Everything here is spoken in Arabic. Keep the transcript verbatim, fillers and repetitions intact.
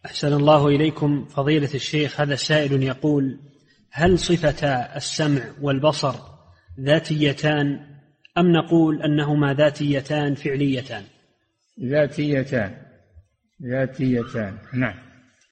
أحسن الله إليكم فضيلة الشيخ. هذا سائل يقول: هل صفة السمع والبصر ذاتيتان أم نقول أنهما ذاتيتان فعليتان؟ ذاتيتان ذاتيتان نعم.